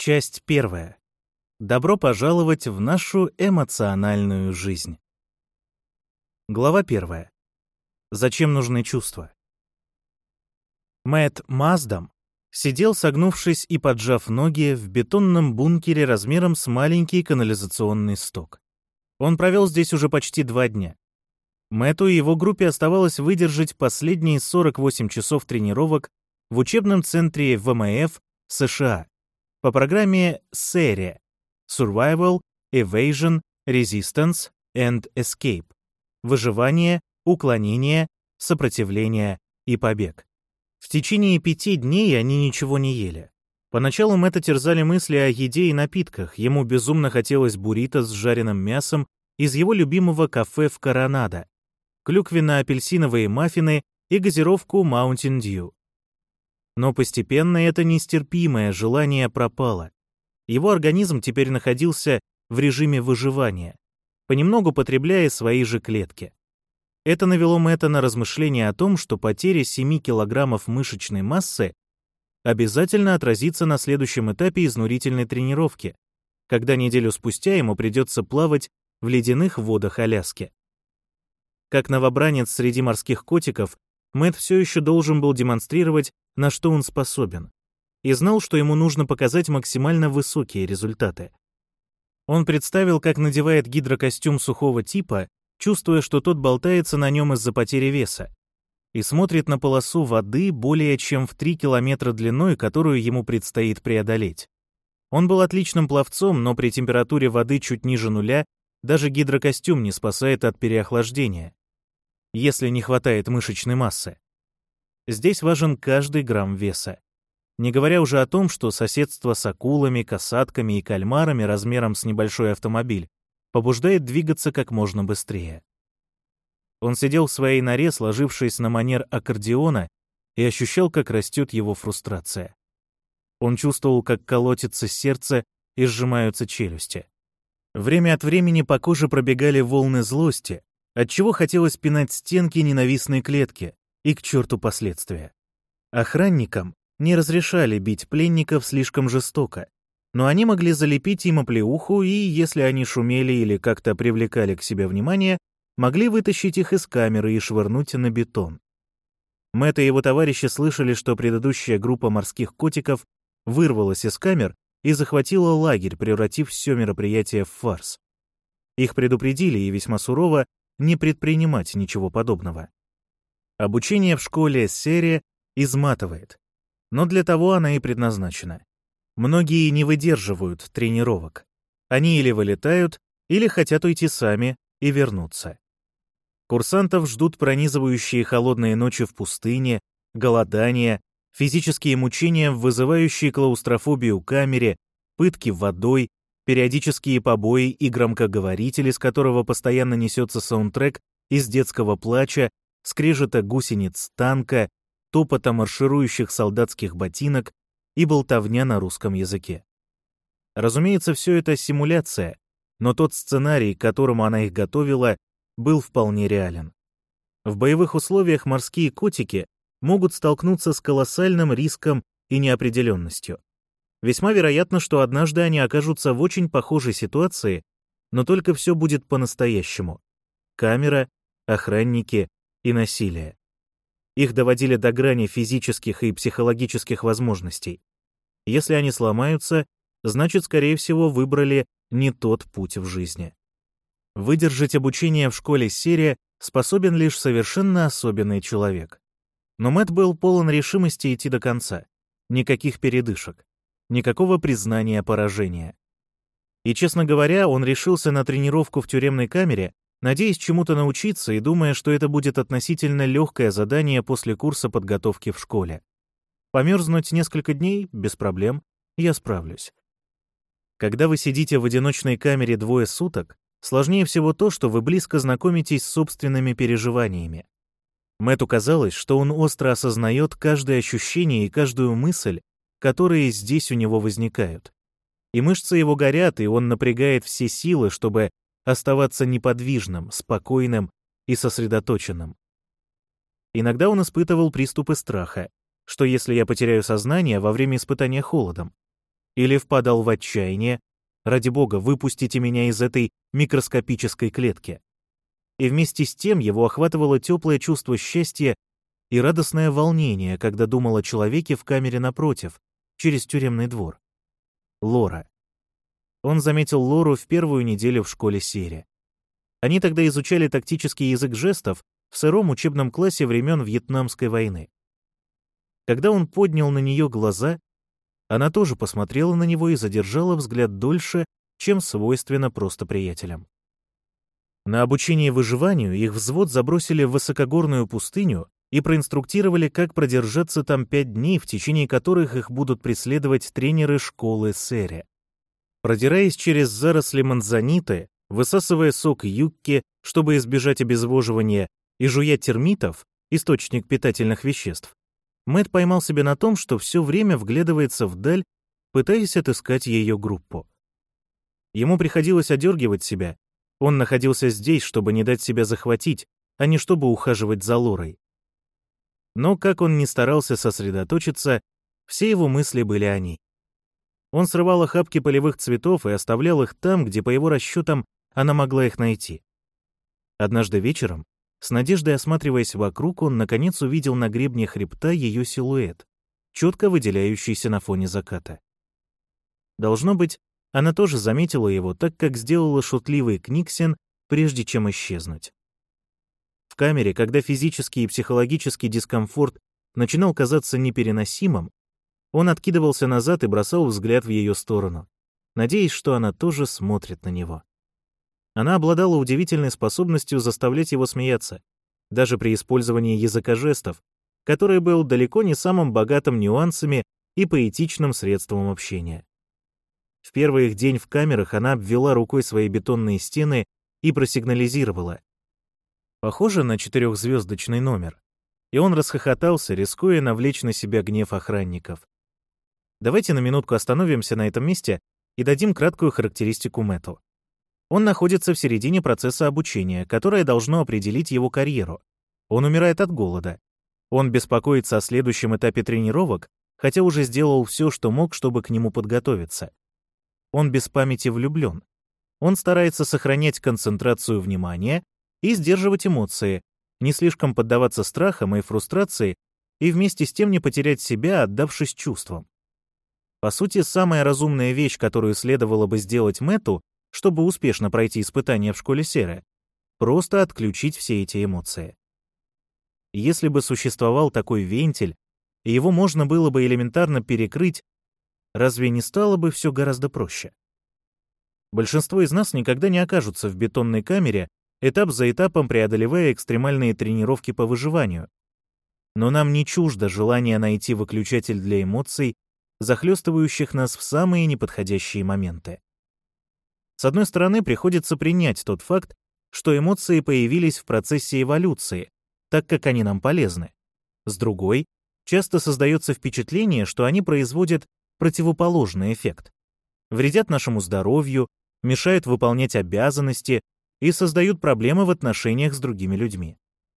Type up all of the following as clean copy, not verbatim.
Часть 1. Добро пожаловать в нашу эмоциональную жизнь. Глава 1. Зачем нужны чувства? Мэтт Маздам сидел, согнувшись и поджав ноги, в бетонном бункере размером с маленький канализационный сток. Он провел здесь уже почти 2 дня. Мэтту и его группе оставалось выдержать последние 48 часов тренировок в учебном центре ВМФ США по программе SERE Survival, Evasion, Resistance and Escape — выживание, уклонение, сопротивление и побег. В течение 5 дней они ничего не ели. Поначалу Мэтта терзали мысли о еде и напитках, ему безумно хотелось буррито с жареным мясом из его любимого кафе в Коронадо, клюквенно-апельсиновые маффины и газировку Mountain Dew. Но постепенно это нестерпимое желание пропало. Его организм теперь находился в режиме выживания, понемногу потребляя свои же клетки. Это навело Мэтта на размышления о том, что потеря 7 килограммов мышечной массы обязательно отразится на следующем этапе изнурительной тренировки, когда неделю спустя ему придется плавать в ледяных водах Аляски. Как новобранец среди морских котиков, Мэтт все еще должен был демонстрировать, на что он способен, и знал, что ему нужно показать максимально высокие результаты. Он представил, как надевает гидрокостюм сухого типа, чувствуя, что тот болтается на нем из-за потери веса, и смотрит на полосу воды более чем в 3 километра длиной, которую ему предстоит преодолеть. Он был отличным пловцом, но при температуре воды чуть ниже нуля даже гидрокостюм не спасает от переохлаждения, если не хватает мышечной массы. Здесь важен каждый грамм веса. Не говоря уже о том, что соседство с акулами, касатками и кальмарами размером с небольшой автомобиль побуждает двигаться как можно быстрее. Он сидел в своей норе, сложившись на манер аккордеона, и ощущал, как растет его фрустрация. Он чувствовал, как колотится сердце и сжимаются челюсти. Время от времени по коже пробегали волны злости, отчего хотелось пинать стенки ненавистной клетки, и к черту последствия. Охранникам не разрешали бить пленников слишком жестоко, но они могли залепить им оплеуху и, если они шумели или как-то привлекали к себе внимание, могли вытащить их из камеры и швырнуть на бетон. Мэтт и его товарищи слышали, что предыдущая группа морских котиков вырвалась из камер и захватила лагерь, превратив все мероприятие в фарс. Их предупредили и весьма сурово не предпринимать ничего подобного. Обучение в школе SERE изматывает, но для того она и предназначена. Многие не выдерживают тренировок. Они или вылетают, или хотят уйти сами и вернуться. Курсантов ждут пронизывающие холодные ночи в пустыне, голодание, физические мучения в вызывающей клаустрофобию камере, пытки водой, периодические побои и громкоговоритель, из которого постоянно несется саундтрек из детского плача, скрежета гусениц танка, топота марширующих солдатских ботинок и болтовня на русском языке. Разумеется, все это симуляция, но тот сценарий, к которому она их готовила, был вполне реален. В боевых условиях морские котики могут столкнуться с колоссальным риском и неопределенностью. Весьма вероятно, что однажды они окажутся в очень похожей ситуации, но только все будет по-настоящему. Камера, охранники и насилие. Их доводили до грани физических и психологических возможностей. Если они сломаются, значит, скорее всего, выбрали не тот путь в жизни. Выдержать обучение в школе SERE способен лишь совершенно особенный человек. Но Мэтт был полон решимости идти до конца. Никаких передышек. Никакого признания поражения. И, честно говоря, он решился на тренировку в тюремной камере, надеясь чему-то научиться и думая, что это будет относительно легкое задание после курса подготовки в школе. Померзнуть несколько дней — без проблем, я справлюсь. Когда вы сидите в одиночной камере 2 суток, сложнее всего то, что вы близко знакомитесь с собственными переживаниями. Мэтту казалось, что он остро осознает каждое ощущение и каждую мысль, которые здесь у него возникают. И мышцы его горят, и он напрягает все силы, чтобы оставаться неподвижным, спокойным и сосредоточенным. Иногда он испытывал приступы страха, что если я потеряю сознание во время испытания холодом. или впадал в отчаяние: «Ради Бога, выпустите меня из этой микроскопической клетки». И вместе с тем его охватывало теплое чувство счастья и радостное волнение, когда думал о человеке в камере напротив, через тюремный двор. Лора. Он заметил Лору в первую неделю в школе Сере. Они тогда изучали тактический язык жестов в сыром учебном классе времен Вьетнамской войны. Когда он поднял на нее глаза, она тоже посмотрела на него и задержала взгляд дольше, чем свойственно просто приятелям. На обучение выживанию их взвод забросили в высокогорную пустыню и проинструктировали, как продержаться там 5 дней, в течение которых их будут преследовать тренеры школы Сере. Продираясь через заросли манзаниты, высасывая сок юкки, чтобы избежать обезвоживания, и жуя термитов, источник питательных веществ, Мэтт поймал себя на том, что все время вглядывается вдаль, пытаясь отыскать ее группу. Ему приходилось одергивать себя. Он находился здесь, чтобы не дать себя захватить, а не чтобы ухаживать за Лорой. Но как он ни старался сосредоточиться, все его мысли были о ней. Он срывал охапки полевых цветов и оставлял их там, где, по его расчетам, она могла их найти. Однажды вечером, с надеждой осматриваясь вокруг, он, наконец, увидел на гребне хребта ее силуэт, четко выделяющийся на фоне заката. Должно быть, она тоже заметила его, так как сделала шутливый книксен, прежде чем исчезнуть. В камере, когда физический и психологический дискомфорт начинал казаться непереносимым, он откидывался назад и бросал взгляд в ее сторону, надеясь, что она тоже смотрит на него. Она обладала удивительной способностью заставлять его смеяться, даже при использовании языка жестов, который был далеко не самым богатым нюансами и поэтичным средством общения. В первый их день в камерах она обвела рукой свои бетонные стены и просигнализировала: «Похоже на 4-звездочный номер». И он расхохотался, рискуя навлечь на себя гнев охранников. Давайте на минутку остановимся на этом месте и дадим краткую характеристику Мэтту. Он находится в середине процесса обучения, которое должно определить его карьеру. Он умирает от голода. Он беспокоится о следующем этапе тренировок, хотя уже сделал все, что мог, чтобы к нему подготовиться. Он без памяти влюблен. Он старается сохранять концентрацию внимания и сдерживать эмоции, не слишком поддаваться страхам и фрустрации и вместе с тем не потерять себя, отдавшись чувствам. По сути, самая разумная вещь, которую следовало бы сделать Мэтту, чтобы успешно пройти испытания в школе Сере, просто отключить все эти эмоции. Если бы существовал такой вентиль, и его можно было бы элементарно перекрыть, разве не стало бы все гораздо проще? Большинство из нас никогда не окажутся в бетонной камере, этап за этапом преодолевая экстремальные тренировки по выживанию. Но нам не чуждо желание найти выключатель для эмоций, захлестывающих нас в самые неподходящие моменты. С одной стороны, приходится принять тот факт, что эмоции появились в процессе эволюции, так как они нам полезны. С другой, часто создается впечатление, что они производят противоположный эффект. Вредят нашему здоровью, мешают выполнять обязанности и создают проблемы в отношениях с другими людьми.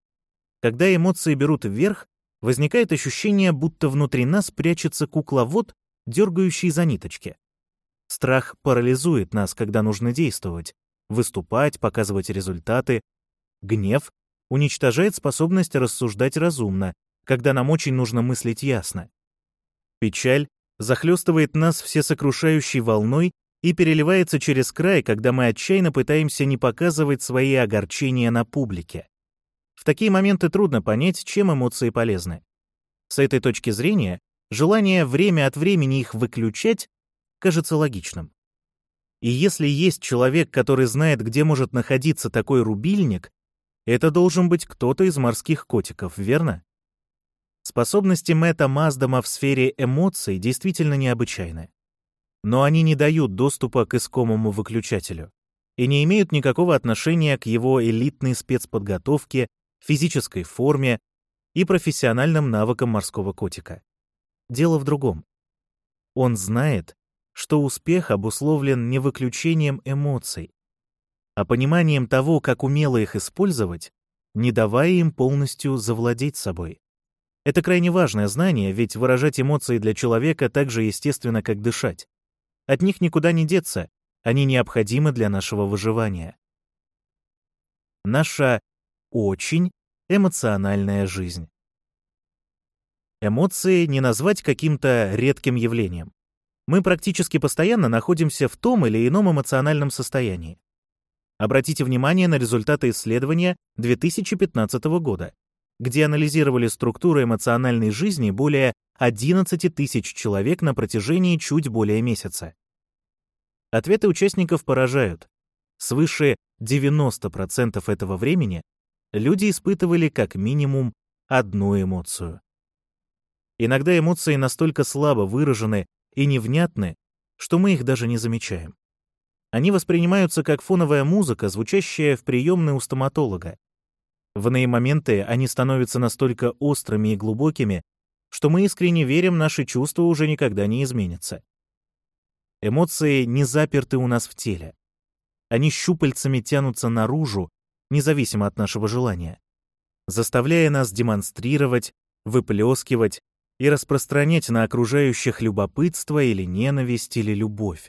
Когда эмоции берут вверх, возникает ощущение, будто внутри нас прячется кукловод, дергающий за ниточки. Страх парализует нас, когда нужно действовать, выступать, показывать результаты. Гнев уничтожает способность рассуждать разумно, когда нам очень нужно мыслить ясно. Печаль захлестывает нас всесокрушающей волной и переливается через край, когда мы отчаянно пытаемся не показывать свои огорчения на публике. В такие моменты трудно понять, чем эмоции полезны. С этой точки зрения, желание время от времени их выключать кажется логичным. И если есть человек, который знает, где может находиться такой рубильник, это должен быть кто-то из морских котиков, верно? Способности Мэтта Маздама в сфере эмоций действительно необычайны. Но они не дают доступа к искомому выключателю и не имеют никакого отношения к его элитной спецподготовке, физической форме и профессиональным навыкам морского котика. Дело в другом. Он знает, что успех обусловлен не выключением эмоций, а пониманием того, как умело их использовать, не давая им полностью завладеть собой. Это крайне важное знание, ведь выражать эмоции для человека так же естественно, как дышать. От них никуда не деться, они необходимы для нашего выживания. Наша очень эмоциональная жизнь. Эмоции не назвать каким-то редким явлением. Мы практически постоянно находимся в том или ином эмоциональном состоянии. Обратите внимание на результаты исследования 2015 года, где анализировали структуру эмоциональной жизни более 11 тысяч человек на протяжении чуть более месяца. Ответы участников поражают. Свыше 90% этого времени люди испытывали как минимум одну эмоцию. Иногда эмоции настолько слабо выражены и невнятны, что мы их даже не замечаем. Они воспринимаются как фоновая музыка, звучащая в приемной у стоматолога. В иные моменты они становятся настолько острыми и глубокими, что мы искренне верим, наши чувства уже никогда не изменятся. Эмоции не заперты у нас в теле. Они щупальцами тянутся наружу, независимо от нашего желания, заставляя нас демонстрировать, выплескивать и распространять на окружающих любопытство или ненависть или любовь.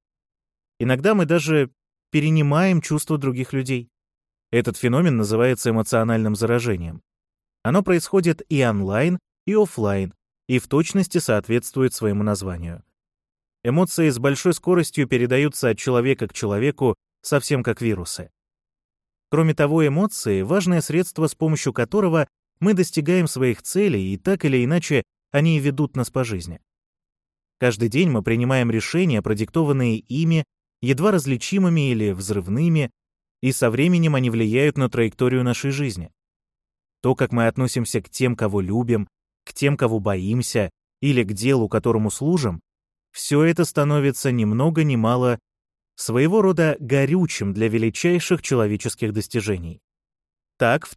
Иногда мы даже перенимаем чувства других людей. Этот феномен называется эмоциональным заражением. Оно происходит и онлайн, и офлайн, и в точности соответствует своему названию. Эмоции с большой скоростью передаются от человека к человеку, совсем как вирусы. Кроме того, эмоции — важное средство, с помощью которого мы достигаем своих целей, и так или иначе они ведут нас по жизни. Каждый день мы принимаем решения, продиктованные ими, едва различимыми или взрывными, и со временем они влияют на траекторию нашей жизни. То, как мы относимся к тем, кого любим, к тем, кого боимся, или к делу, которому служим, все это становится ни много ни мало своего рода горючим для величайших человеческих достижений. Так, в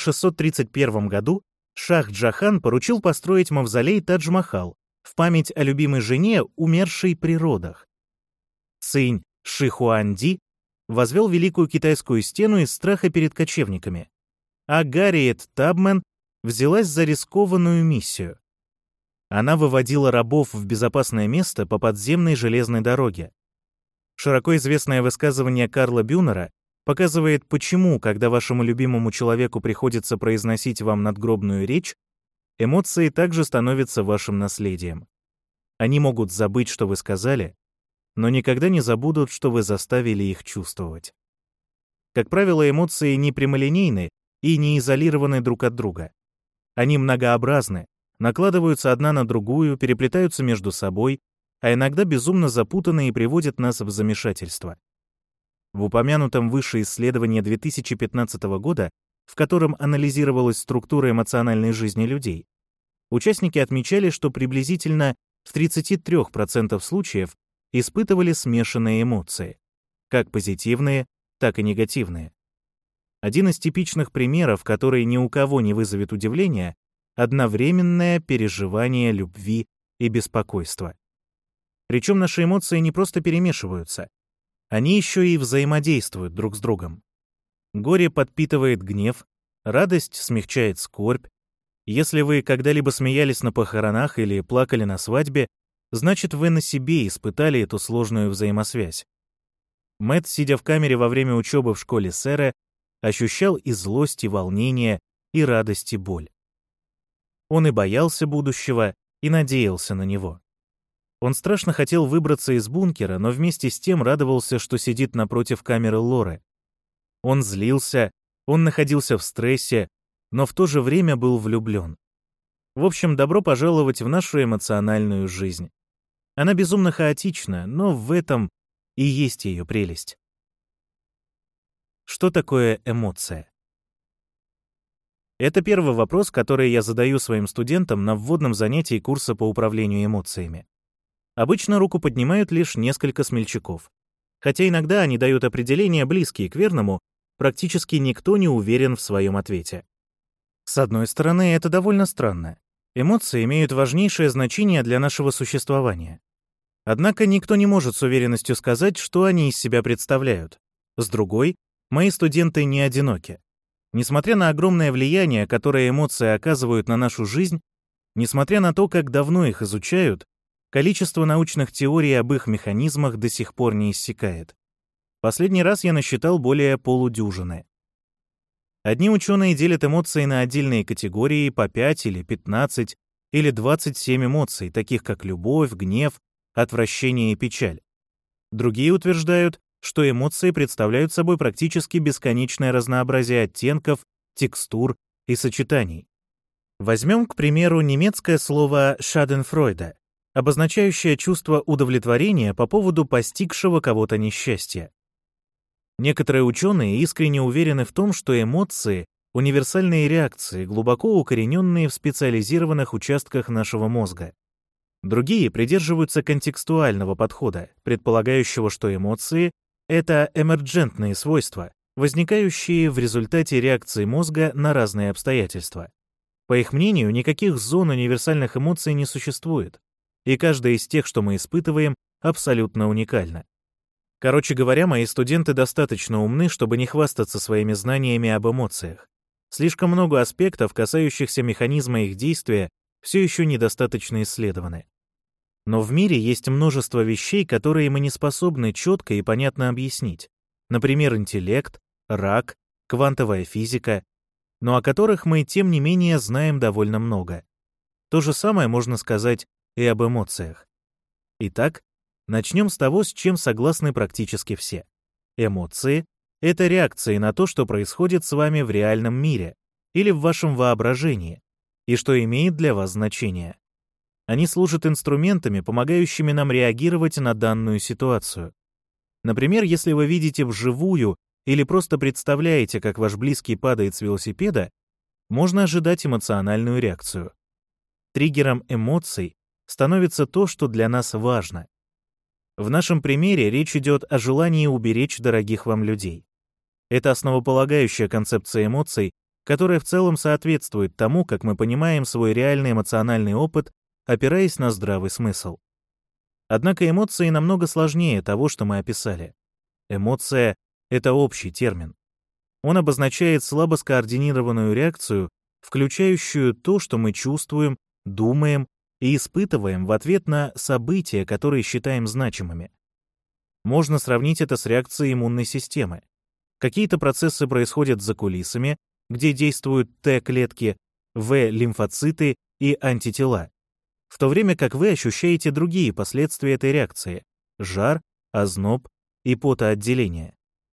1631 году Шах-Джахан поручил построить мавзолей Тадж-Махал в память о любимой жене, умершей при родах. Цинь Шихуанди возвел Великую Китайскую стену из страха перед кочевниками, а Гарриет Табмен взялась за рискованную миссию. Она выводила рабов в безопасное место по подземной железной дороге. Широко известное высказывание Карла Бюнера показывает, почему, когда вашему любимому человеку приходится произносить вам надгробную речь, эмоции также становятся вашим наследием. Они могут забыть, что вы сказали, но никогда не забудут, что вы заставили их чувствовать. Как правило, эмоции не прямолинейны и не изолированы друг от друга. Они многообразны, накладываются одна на другую, переплетаются между собой, а иногда безумно запутаны и приводят нас в замешательство. В упомянутом выше исследовании 2015 года, в котором анализировалась структура эмоциональной жизни людей, участники отмечали, что приблизительно в 33% случаев испытывали смешанные эмоции, как позитивные, так и негативные. Один из типичных примеров, который ни у кого не вызовет удивления, одновременное переживание любви и беспокойства. Причем наши эмоции не просто перемешиваются, они еще и взаимодействуют друг с другом. Горе подпитывает гнев, радость смягчает скорбь. Если вы когда-либо смеялись на похоронах или плакали на свадьбе, значит, вы на себе испытали эту сложную взаимосвязь. Мэтт, сидя в камере во время учебы в школе Сэра, ощущал и злость, и волнение, и радость, и боль. Он и боялся будущего, и надеялся на него. Он страшно хотел выбраться из бункера, но вместе с тем радовался, что сидит напротив камеры Лоры. Он злился, он находился в стрессе, но в то же время был влюблен. В общем, добро пожаловать в нашу эмоциональную жизнь. Она безумно хаотична, но в этом и есть ее прелесть. Что такое эмоция? Это первый вопрос, который я задаю своим студентам на вводном занятии курса по управлению эмоциями. Обычно руку поднимают лишь несколько смельчаков. Хотя иногда они дают определения, близкие к верному, практически никто не уверен в своем ответе. С одной стороны, это довольно странно. Эмоции имеют важнейшее значение для нашего существования. Однако никто не может с уверенностью сказать, что они из себя представляют. С другой, мои студенты не одиноки. Несмотря на огромное влияние, которое эмоции оказывают на нашу жизнь, несмотря на то, как давно их изучают, Количество научных теорий об их механизмах до сих пор не иссякает. Последний раз я насчитал более полудюжины. Одни ученые делят эмоции на отдельные категории по 5 или 15 или 27 эмоций, таких как любовь, гнев, отвращение и печаль. Другие утверждают, что эмоции представляют собой практически бесконечное разнообразие оттенков, текстур и сочетаний. Возьмем, к примеру, немецкое слово «schadenfreude», обозначающее чувство удовлетворения по поводу постигшего кого-то несчастья. Некоторые ученые искренне уверены в том, что эмоции — универсальные реакции, глубоко укорененные в специализированных участках нашего мозга. Другие придерживаются контекстуального подхода, предполагающего, что эмоции — это эмерджентные свойства, возникающие в результате реакции мозга на разные обстоятельства. По их мнению, никаких зон универсальных эмоций не существует, и каждая из тех, что мы испытываем, абсолютно уникальна. Короче говоря, мои студенты достаточно умны, чтобы не хвастаться своими знаниями об эмоциях. Слишком много аспектов, касающихся механизма их действия, все еще недостаточно исследованы. Но в мире есть множество вещей, которые мы не способны четко и понятно объяснить. Например, интеллект, рак, квантовая физика, но о которых мы, тем не менее, знаем довольно много. То же самое можно сказать и об эмоциях. Итак, начнем с того, с чем согласны практически все. Эмоции — это реакции на то, что происходит с вами в реальном мире или в вашем воображении, и что имеет для вас значение. Они служат инструментами, помогающими нам реагировать на данную ситуацию. Например, если вы видите вживую или просто представляете, как ваш близкий падает с велосипеда, можно ожидать эмоциональную реакцию. Триггером эмоций становится то, что для нас важно. В нашем примере речь идет о желании уберечь дорогих вам людей. Это основополагающая концепция эмоций, которая в целом соответствует тому, как мы понимаем свой реальный эмоциональный опыт, опираясь на здравый смысл. Однако эмоции намного сложнее того, что мы описали. Эмоция — это общий термин. Он обозначает слабо скоординированную реакцию, включающую то, что мы чувствуем, думаем и испытываем в ответ на события, которые считаем значимыми. Можно сравнить это с реакцией иммунной системы. Какие-то процессы происходят за кулисами, где действуют Т-клетки, В-лимфоциты и антитела, в то время как вы ощущаете другие последствия этой реакции — жар, озноб и потоотделение.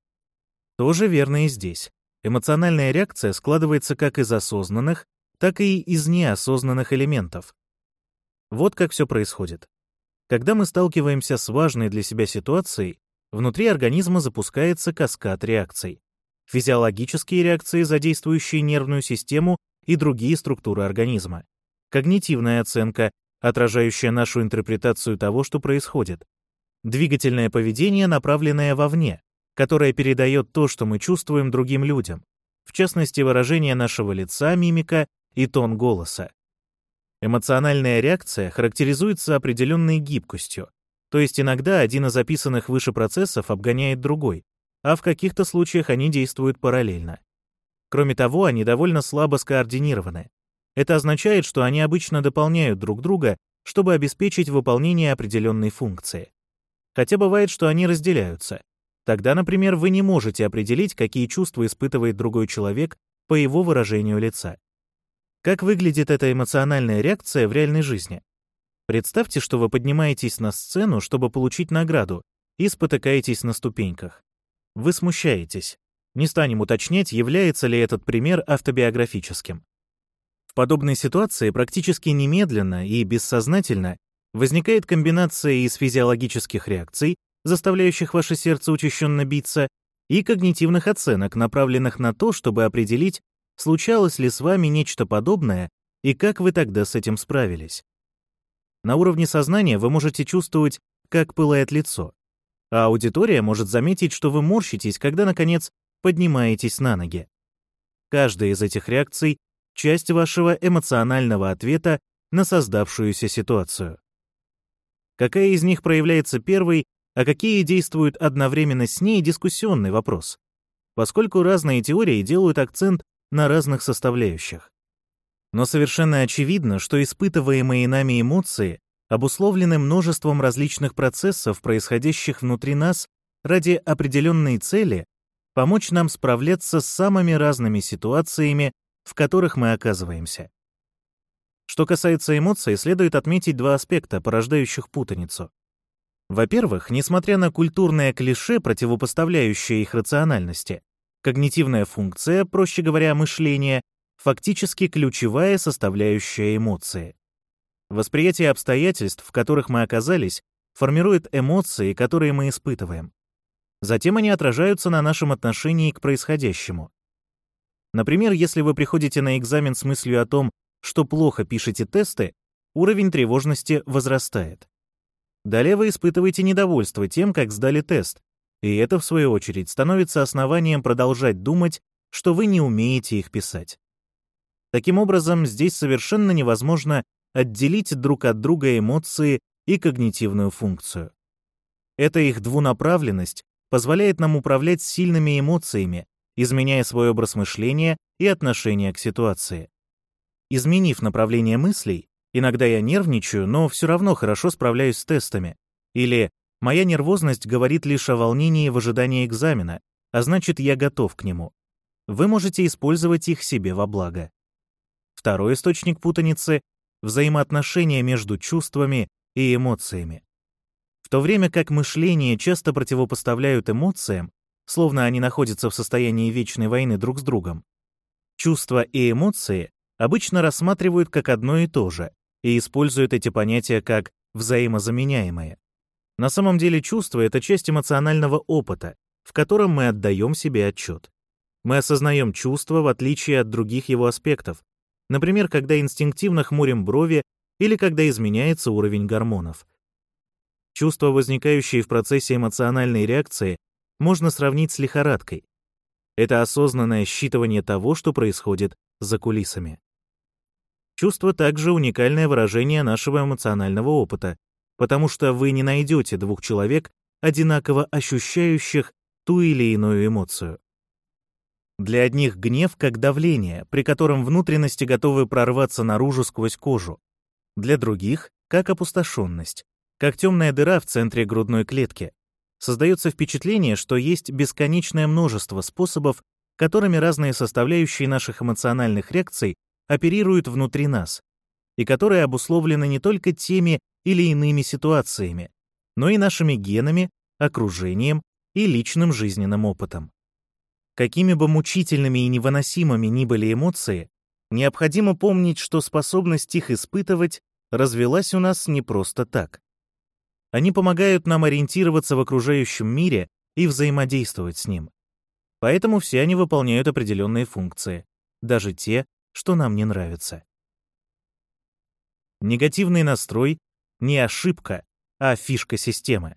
То же верно и здесь. Эмоциональная реакция складывается как из осознанных, так и из неосознанных элементов. Вот как все происходит. Когда мы сталкиваемся с важной для себя ситуацией, внутри организма запускается каскад реакций. Физиологические реакции, задействующие нервную систему и другие структуры организма. Когнитивная оценка, отражающая нашу интерпретацию того, что происходит. Двигательное поведение, направленное вовне, которое передает то, что мы чувствуем другим людям, в частности, выражение нашего лица, мимика и тон голоса. Эмоциональная реакция характеризуется определенной гибкостью, то есть иногда один из описанных выше процессов обгоняет другой, а в каких-то случаях они действуют параллельно. Кроме того, они довольно слабо скоординированы. Это означает, что они обычно дополняют друг друга, чтобы обеспечить выполнение определенной функции. Хотя бывает, что они разделяются. Тогда, например, вы не можете определить, какие чувства испытывает другой человек по его выражению лица. Как выглядит эта эмоциональная реакция в реальной жизни? Представьте, что вы поднимаетесь на сцену, чтобы получить награду, и спотыкаетесь на ступеньках. Вы смущаетесь. Не станем уточнять, является ли этот пример автобиографическим. В подобной ситуации практически немедленно и бессознательно возникает комбинация из физиологических реакций, заставляющих ваше сердце учащенно биться, и когнитивных оценок, направленных на то, чтобы определить, случалось ли с вами нечто подобное и как вы тогда с этим справились. На уровне сознания вы можете чувствовать, как пылает лицо, а аудитория может заметить, что вы морщитесь, когда, наконец, поднимаетесь на ноги. Каждая из этих реакций — часть вашего эмоционального ответа на создавшуюся ситуацию. Какая из них проявляется первой, а какие действуют одновременно с ней — дискуссионный вопрос, поскольку разные теории делают акцент на разных составляющих. Но совершенно очевидно, что испытываемые нами эмоции обусловлены множеством различных процессов, происходящих внутри нас ради определенной цели помочь нам справляться с самыми разными ситуациями, в которых мы оказываемся. Что касается эмоций, следует отметить два аспекта, порождающих путаницу. Во-первых, несмотря на культурное клише, противопоставляющее их рациональности, когнитивная функция, проще говоря, мышление, фактически ключевая составляющая эмоции. Восприятие обстоятельств, в которых мы оказались, формирует эмоции, которые мы испытываем. Затем они отражаются на нашем отношении к происходящему. Например, если вы приходите на экзамен с мыслью о том, что плохо пишете тесты, уровень тревожности возрастает. Далее вы испытываете недовольство тем, как сдали тест, и это, в свою очередь, становится основанием продолжать думать, что вы не умеете их писать. Таким образом, здесь совершенно невозможно отделить друг от друга эмоции и когнитивную функцию. Эта их двунаправленность позволяет нам управлять сильными эмоциями, изменяя свой образ мышления и отношение к ситуации. Изменив направление мыслей, иногда я нервничаю, но все равно хорошо справляюсь с тестами, или моя нервозность говорит лишь о волнении в ожидании экзамена, а значит, я готов к нему. Вы можете использовать их себе во благо. Второй источник путаницы — взаимоотношения между чувствами и эмоциями. В то время как мышление часто противопоставляют эмоциям, словно они находятся в состоянии вечной войны друг с другом, чувства и эмоции обычно рассматривают как одно и то же и используют эти понятия как взаимозаменяемые. На самом деле чувство — это часть эмоционального опыта, в котором мы отдаем себе отчет. Мы осознаем чувство в отличие от других его аспектов, например, когда инстинктивно хмурим брови или когда изменяется уровень гормонов. Чувства, возникающие в процессе эмоциональной реакции, можно сравнить с лихорадкой. Это осознанное считывание того, что происходит за кулисами. Чувство также уникальное выражение нашего эмоционального опыта, потому что вы не найдете двух человек, одинаково ощущающих ту или иную эмоцию. Для одних гнев как давление, при котором внутренности готовы прорваться наружу сквозь кожу. Для других — как опустошенность, как темная дыра в центре грудной клетки. Создается впечатление, что есть бесконечное множество способов, которыми разные составляющие наших эмоциональных реакций оперируют внутри нас, и которые обусловлены не только теми или иными ситуациями, но и нашими генами, окружением и личным жизненным опытом. Какими бы мучительными и невыносимыми ни были эмоции, необходимо помнить, что способность их испытывать развилась у нас не просто так. Они помогают нам ориентироваться в окружающем мире и взаимодействовать с ним. Поэтому все они выполняют определенные функции, даже те, что нам не нравятся. Негативный настрой — не ошибка, а фишка системы.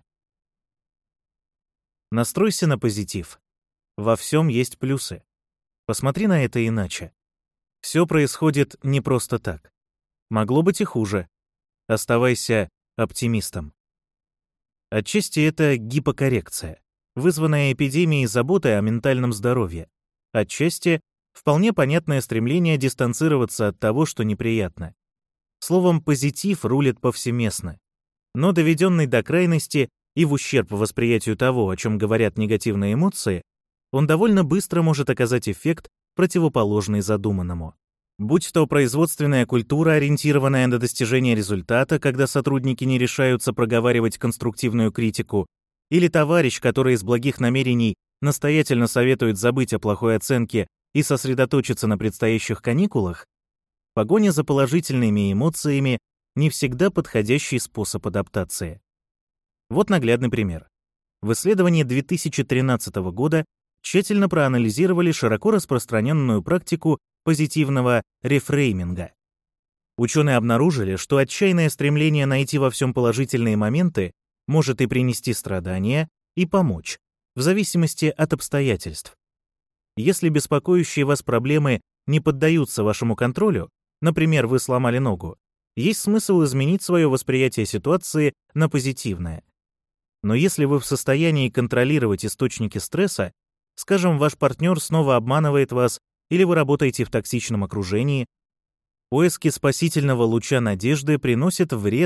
Настройся на позитив. Во всем есть плюсы. Посмотри на это иначе. Все происходит не просто так. Могло быть и хуже. Оставайся оптимистом. Отчасти это гипокоррекция, вызванная эпидемией заботы о ментальном здоровье. Отчасти вполне понятное стремление дистанцироваться от того, что неприятно. Словом, позитив рулит повсеместно. Но доведенный до крайности и в ущерб восприятию того, о чем говорят негативные эмоции, он довольно быстро может оказать эффект, противоположный задуманному. Будь то производственная культура, ориентированная на достижение результата, когда сотрудники не решаются проговаривать конструктивную критику, или товарищ, который из благих намерений настоятельно советует забыть о плохой оценке и сосредоточиться на предстоящих каникулах, погоня за положительными эмоциями не всегда подходящий способ адаптации. Вот наглядный пример. В исследовании 2013 года тщательно проанализировали широко распространенную практику позитивного рефрейминга. Ученые обнаружили, что отчаянное стремление найти во всем положительные моменты может и принести страдания, и помочь, в зависимости от обстоятельств. Если беспокоящие вас проблемы не поддаются вашему контролю, например, вы сломали ногу, есть смысл изменить свое восприятие ситуации на позитивное. Но если вы в состоянии контролировать источники стресса, скажем, ваш партнер снова обманывает вас или вы работаете в токсичном окружении, поиски спасительного луча надежды приносят вред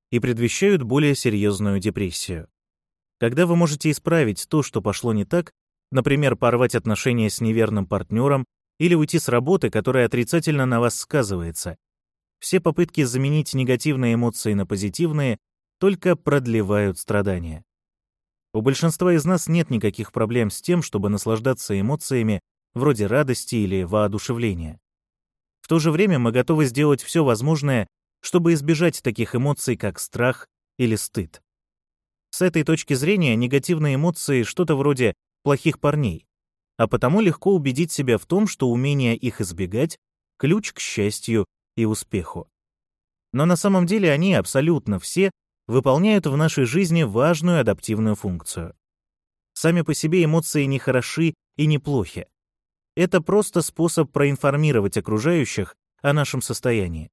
и предвещают более серьезную депрессию. Когда вы можете исправить то, что пошло не так, например, порвать отношения с неверным партнером или уйти с работы, которая отрицательно на вас сказывается, все попытки заменить негативные эмоции на позитивные только продлевают страдания. У большинства из нас нет никаких проблем с тем, чтобы наслаждаться эмоциями вроде радости или воодушевления. В то же время мы готовы сделать все возможное, чтобы избежать таких эмоций, как страх или стыд. С этой точки зрения негативные эмоции — что-то вроде плохих парней, а потому легко убедить себя в том, что умение их избегать — ключ к счастью и успеху. Но на самом деле они абсолютно все выполняют в нашей жизни важную адаптивную функцию. Сами по себе эмоции не хороши и не плохи. Это просто способ проинформировать окружающих о нашем состоянии.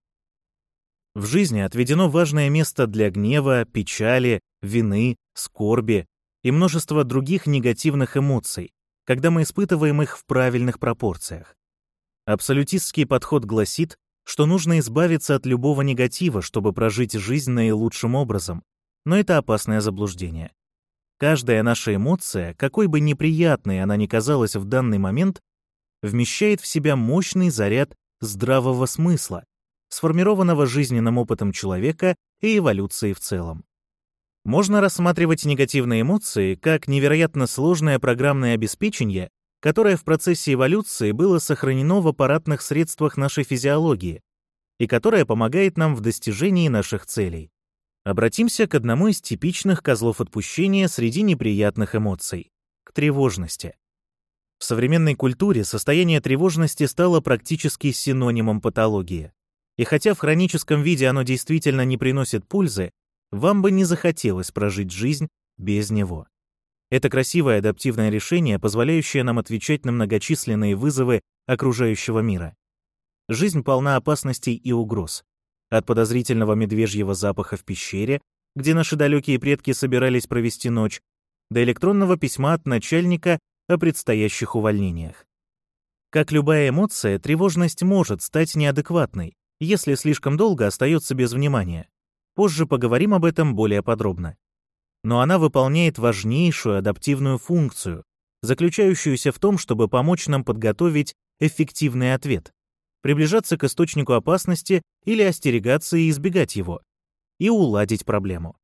В жизни отведено важное место для гнева, печали, вины, скорби и множества других негативных эмоций, когда мы испытываем их в правильных пропорциях. Абсолютистский подход гласит, что нужно избавиться от любого негатива, чтобы прожить жизнь наилучшим образом, но это опасное заблуждение. Каждая наша эмоция, какой бы неприятной она ни казалась в данный момент, вмещает в себя мощный заряд здравого смысла, сформированного жизненным опытом человека и эволюцией в целом. Можно рассматривать негативные эмоции как невероятно сложное программное обеспечение, которое в процессе эволюции было сохранено в аппаратных средствах нашей физиологии и которое помогает нам в достижении наших целей. Обратимся к одному из типичных козлов отпущения среди неприятных эмоций — к тревожности. В современной культуре состояние тревожности стало практически синонимом патологии. И хотя в хроническом виде оно действительно не приносит пользы, вам бы не захотелось прожить жизнь без него. Это красивое адаптивное решение, позволяющее нам отвечать на многочисленные вызовы окружающего мира. Жизнь полна опасностей и угроз. От подозрительного медвежьего запаха в пещере, где наши далекие предки собирались провести ночь, до электронного письма от начальника о предстоящих увольнениях. Как любая эмоция, тревожность может стать неадекватной, если слишком долго остается без внимания. Позже поговорим об этом более подробно. Но она выполняет важнейшую адаптивную функцию, заключающуюся в том, чтобы помочь нам подготовить эффективный ответ, приближаться к источнику опасности или остерегаться и избегать его, и уладить проблему.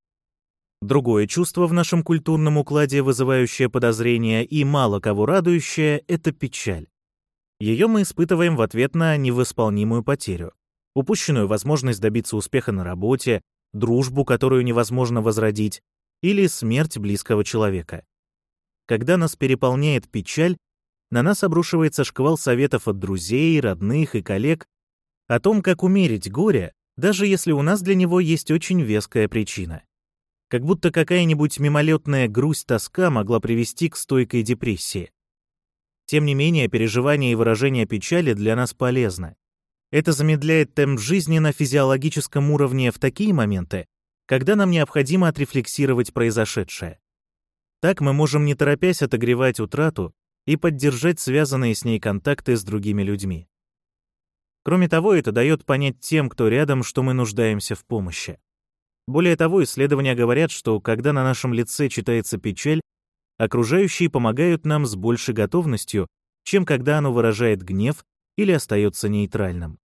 Другое чувство в нашем культурном укладе, вызывающее подозрения и мало кого радующее, — это печаль. Ее мы испытываем в ответ на невосполнимую потерю, упущенную возможность добиться успеха на работе, дружбу, которую невозможно возродить, или смерть близкого человека. Когда нас переполняет печаль, на нас обрушивается шквал советов от друзей, родных и коллег о том, как умерить горе, даже если у нас для него есть очень веская причина. Как будто какая-нибудь мимолетная грусть-тоска могла привести к стойкой депрессии. Тем не менее, переживание и выражение печали для нас полезно. Это замедляет темп жизни на физиологическом уровне в такие моменты, когда нам необходимо отрефлексировать произошедшее. Так мы можем не торопясь отогревать утрату и поддержать связанные с ней контакты с другими людьми. Кроме того, это дает понять тем, кто рядом, что мы нуждаемся в помощи. Более того, исследования говорят, что когда на нашем лице читается печаль, окружающие помогают нам с большей готовностью, чем когда оно выражает гнев или остается нейтральным.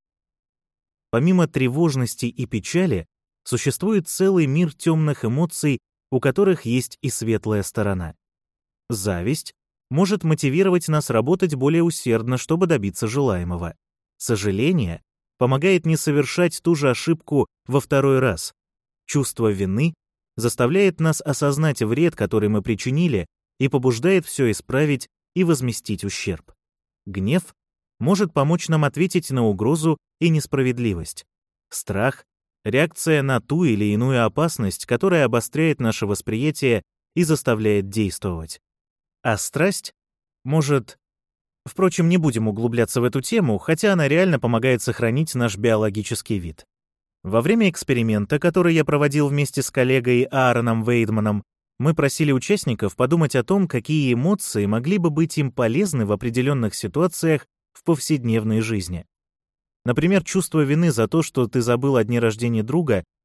Помимо тревожности и печали, существует целый мир темных эмоций, у которых есть и светлая сторона. Зависть может мотивировать нас работать более усердно, чтобы добиться желаемого. Сожаление помогает не совершать ту же ошибку во второй раз. Чувство вины заставляет нас осознать вред, который мы причинили, и побуждает все исправить и возместить ущерб. Гнев может помочь нам ответить на угрозу и несправедливость. Страх — реакция на ту или иную опасность, которая обостряет наше восприятие и заставляет действовать. А страсть может... Впрочем, не будем углубляться в эту тему, хотя она реально помогает сохранить наш биологический вид. Во время эксперимента, который я проводил вместе с коллегой Аароном Вейдманом, мы просили участников подумать о том, какие эмоции могли бы быть им полезны в определенных ситуациях в повседневной жизни. Например, чувство вины за то, что ты забыл о дне рождения друга,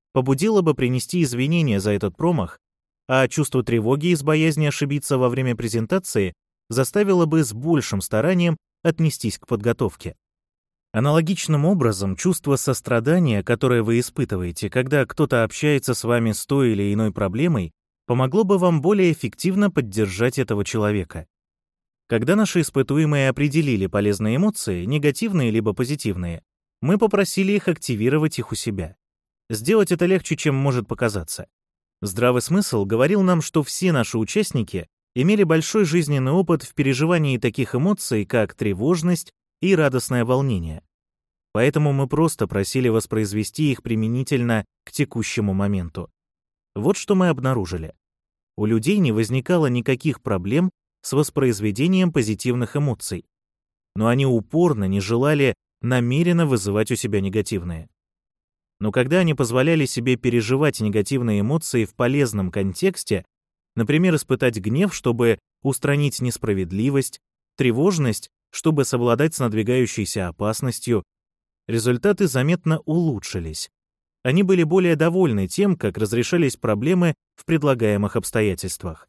побудило бы принести извинения за этот промах, а чувство тревоги из боязни ошибиться во время презентации заставило бы с большим старанием отнестись к подготовке. Аналогичным образом, чувство сострадания, которое вы испытываете, когда кто-то общается с вами с той или иной проблемой, помогло бы вам более эффективно поддержать этого человека. Когда наши испытуемые определили полезные эмоции, негативные либо позитивные, мы попросили их активировать их у себя. Сделать это легче, чем может показаться. Здравый смысл говорил нам, что все наши участники имели большой жизненный опыт в переживании таких эмоций, как тревожность и радостное волнение. Поэтому мы просто просили воспроизвести их применительно к текущему моменту. Вот что мы обнаружили. У людей не возникало никаких проблем с воспроизведением позитивных эмоций, но они упорно не желали намеренно вызывать у себя негативные. Но когда они позволяли себе переживать негативные эмоции в полезном контексте, например, испытать гнев, чтобы устранить несправедливость, тревожность, чтобы совладать с надвигающейся опасностью, результаты заметно улучшились. Они были более довольны тем, как разрешались проблемы в предлагаемых обстоятельствах.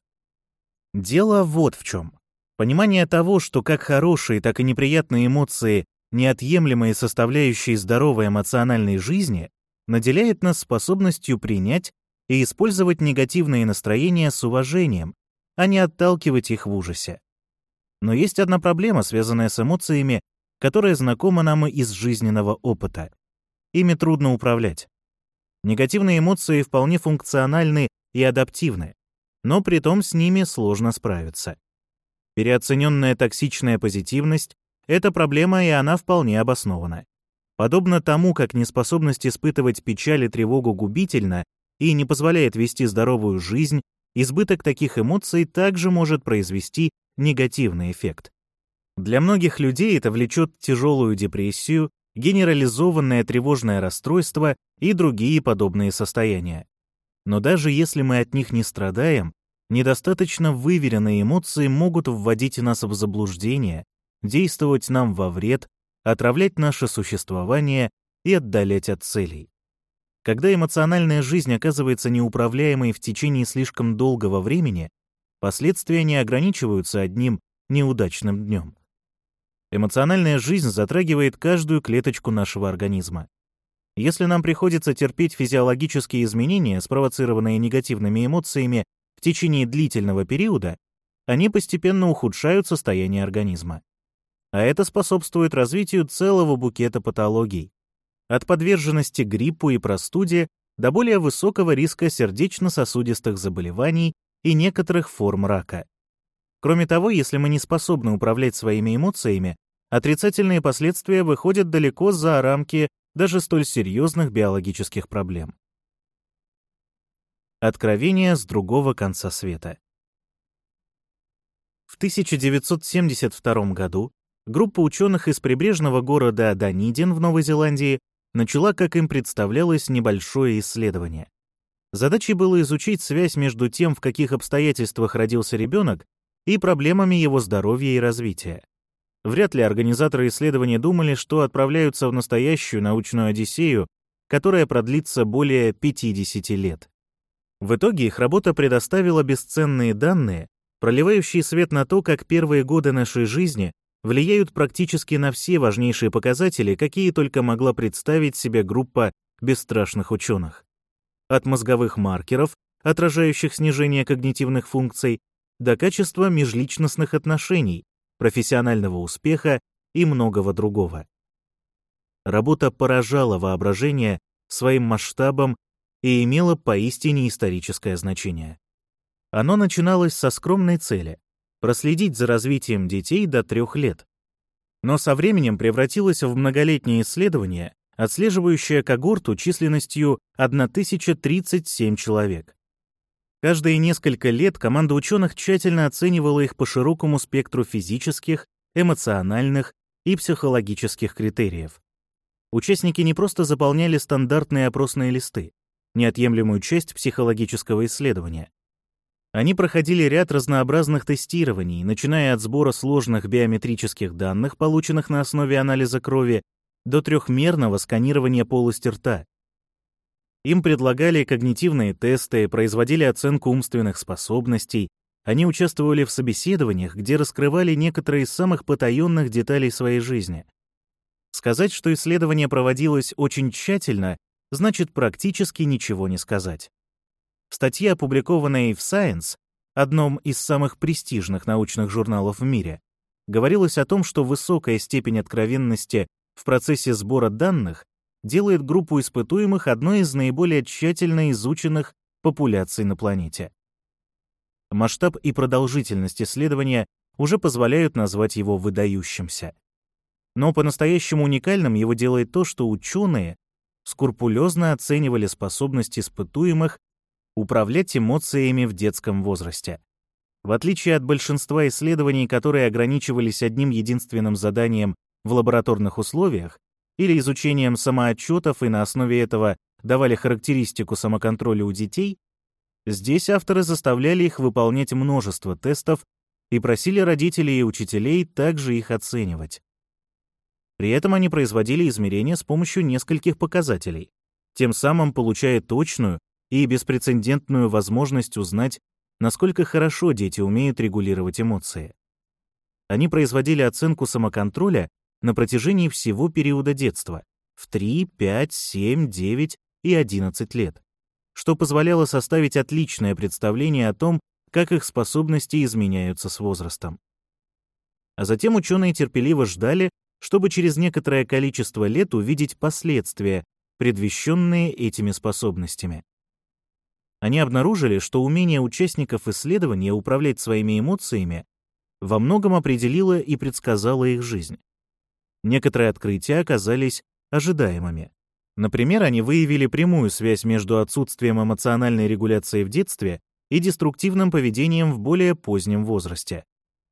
Дело вот в чем. Понимание того, что как хорошие, так и неприятные эмоции — неотъемлемые составляющие здоровой эмоциональной жизни, наделяет нас способностью принять и использовать негативные настроения с уважением, а не отталкивать их в ужасе. Но есть одна проблема, связанная с эмоциями, которая знакома нам из жизненного опыта. Ими трудно управлять. Негативные эмоции вполне функциональны и адаптивны, но притом с ними сложно справиться. Переоцененная токсичная позитивность — это проблема, и она вполне обоснована. Подобно тому, как неспособность испытывать печаль и тревогу губительна и не позволяет вести здоровую жизнь, избыток таких эмоций также может произвести негативный эффект. Для многих людей это влечет тяжелую депрессию, генерализованное тревожное расстройство и другие подобные состояния. Но даже если мы от них не страдаем, недостаточно выверенные эмоции могут вводить нас в заблуждение, действовать нам во вред, отравлять наше существование и отдалять от целей. Когда эмоциональная жизнь оказывается неуправляемой в течение слишком долгого времени, последствия не ограничиваются одним неудачным днем. Эмоциональная жизнь затрагивает каждую клеточку нашего организма. Если нам приходится терпеть физиологические изменения, спровоцированные негативными эмоциями, в течение длительного периода, они постепенно ухудшают состояние организма. А это способствует развитию целого букета патологий, от подверженности гриппу и простуде до более высокого риска сердечно-сосудистых заболеваний и некоторых форм рака. Кроме того, если мы не способны управлять своими эмоциями, отрицательные последствия выходят далеко за рамки даже столь серьезных биологических проблем. Откровение с другого конца света. В 1972 году группа ученых из прибрежного города Данидин в Новой Зеландии начала, как им представлялось, небольшое исследование. Задачей было изучить связь между тем, в каких обстоятельствах родился ребенок, и проблемами его здоровья и развития. Вряд ли организаторы исследования думали, что отправляются в настоящую научную одиссею, которая продлится более 50 лет. В итоге их работа предоставила бесценные данные, проливающие свет на то, как первые годы нашей жизни влияют практически на все важнейшие показатели, какие только могла представить себе группа бесстрашных ученых. От мозговых маркеров, отражающих снижение когнитивных функций, до качества межличностных отношений, профессионального успеха и многого другого. Работа поражала воображение своим масштабом и имела поистине историческое значение. Оно начиналось со скромной цели — проследить за развитием детей до 3 лет. Но со временем превратилось в многолетнее исследование, отслеживающее когорту численностью 1037 человек. Каждые несколько лет команда ученых тщательно оценивала их по широкому спектру физических, эмоциональных и психологических критериев. Участники не просто заполняли стандартные опросные листы, неотъемлемую часть психологического исследования. Они проходили ряд разнообразных тестирований, начиная от сбора сложных биометрических данных, полученных на основе анализа крови, до трехмерного сканирования полости рта. Им предлагали когнитивные тесты, производили оценку умственных способностей, они участвовали в собеседованиях, где раскрывали некоторые из самых потаенных деталей своей жизни. Сказать, что исследование проводилось очень тщательно, значит практически ничего не сказать. В статье, опубликованной в Science, одном из самых престижных научных журналов в мире, говорилось о том, что высокая степень откровенности в процессе сбора данных делает группу испытуемых одной из наиболее тщательно изученных популяций на планете. Масштаб и продолжительность исследования уже позволяют назвать его выдающимся. Но по-настоящему уникальным его делает то, что ученые скрупулезно оценивали способность испытуемых управлять эмоциями в детском возрасте. В отличие от большинства исследований, которые ограничивались одним единственным заданием в лабораторных условиях или изучением самоотчетов и на основе этого давали характеристику самоконтроля у детей, здесь авторы заставляли их выполнять множество тестов и просили родителей и учителей также их оценивать. При этом они производили измерения с помощью нескольких показателей, тем самым получая точную и беспрецедентную возможность узнать, насколько хорошо дети умеют регулировать эмоции. Они производили оценку самоконтроля на протяжении всего периода детства в 3, 5, 7, 9 и 11 лет, что позволяло составить отличное представление о том, как их способности изменяются с возрастом. А затем ученые терпеливо ждали, чтобы через некоторое количество лет увидеть последствия, предвещенные этими способностями. Они обнаружили, что умение участников исследования управлять своими эмоциями во многом определило и предсказало их жизнь. Некоторые открытия оказались ожидаемыми. Например, они выявили прямую связь между отсутствием эмоциональной регуляции в детстве и деструктивным поведением в более позднем возрасте.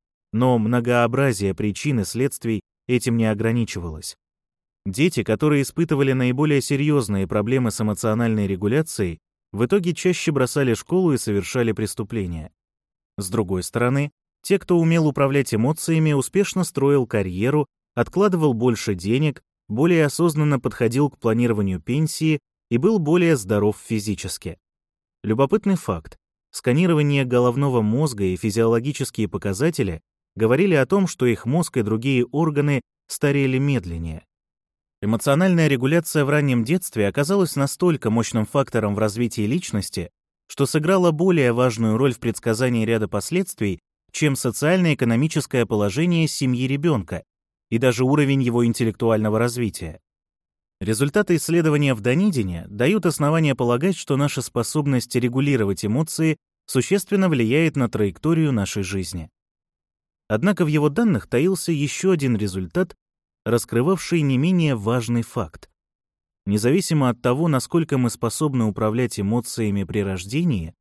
Но многообразие причин и следствий этим не ограничивалось. Дети, которые испытывали наиболее серьезные проблемы с эмоциональной регуляцией, в итоге чаще бросали школу и совершали преступления. С другой стороны, те, кто умел управлять эмоциями, успешно строил карьеру, откладывал больше денег, более осознанно подходил к планированию пенсии и был более здоров физически. Любопытный факт. Сканирование головного мозга и физиологические показатели говорили о том, что их мозг и другие органы старели медленнее. Эмоциональная регуляция в раннем детстве оказалась настолько мощным фактором в развитии личности, что сыграла более важную роль в предсказании ряда последствий, чем социально-экономическое положение семьи ребенка и даже уровень его интеллектуального развития. Результаты исследования в Данидине дают основания полагать, что наша способность регулировать эмоции существенно влияет на траекторию нашей жизни. Однако в его данных таился еще один результат, раскрывавший не менее важный факт. Независимо от того, насколько мы способны управлять эмоциями при рождении,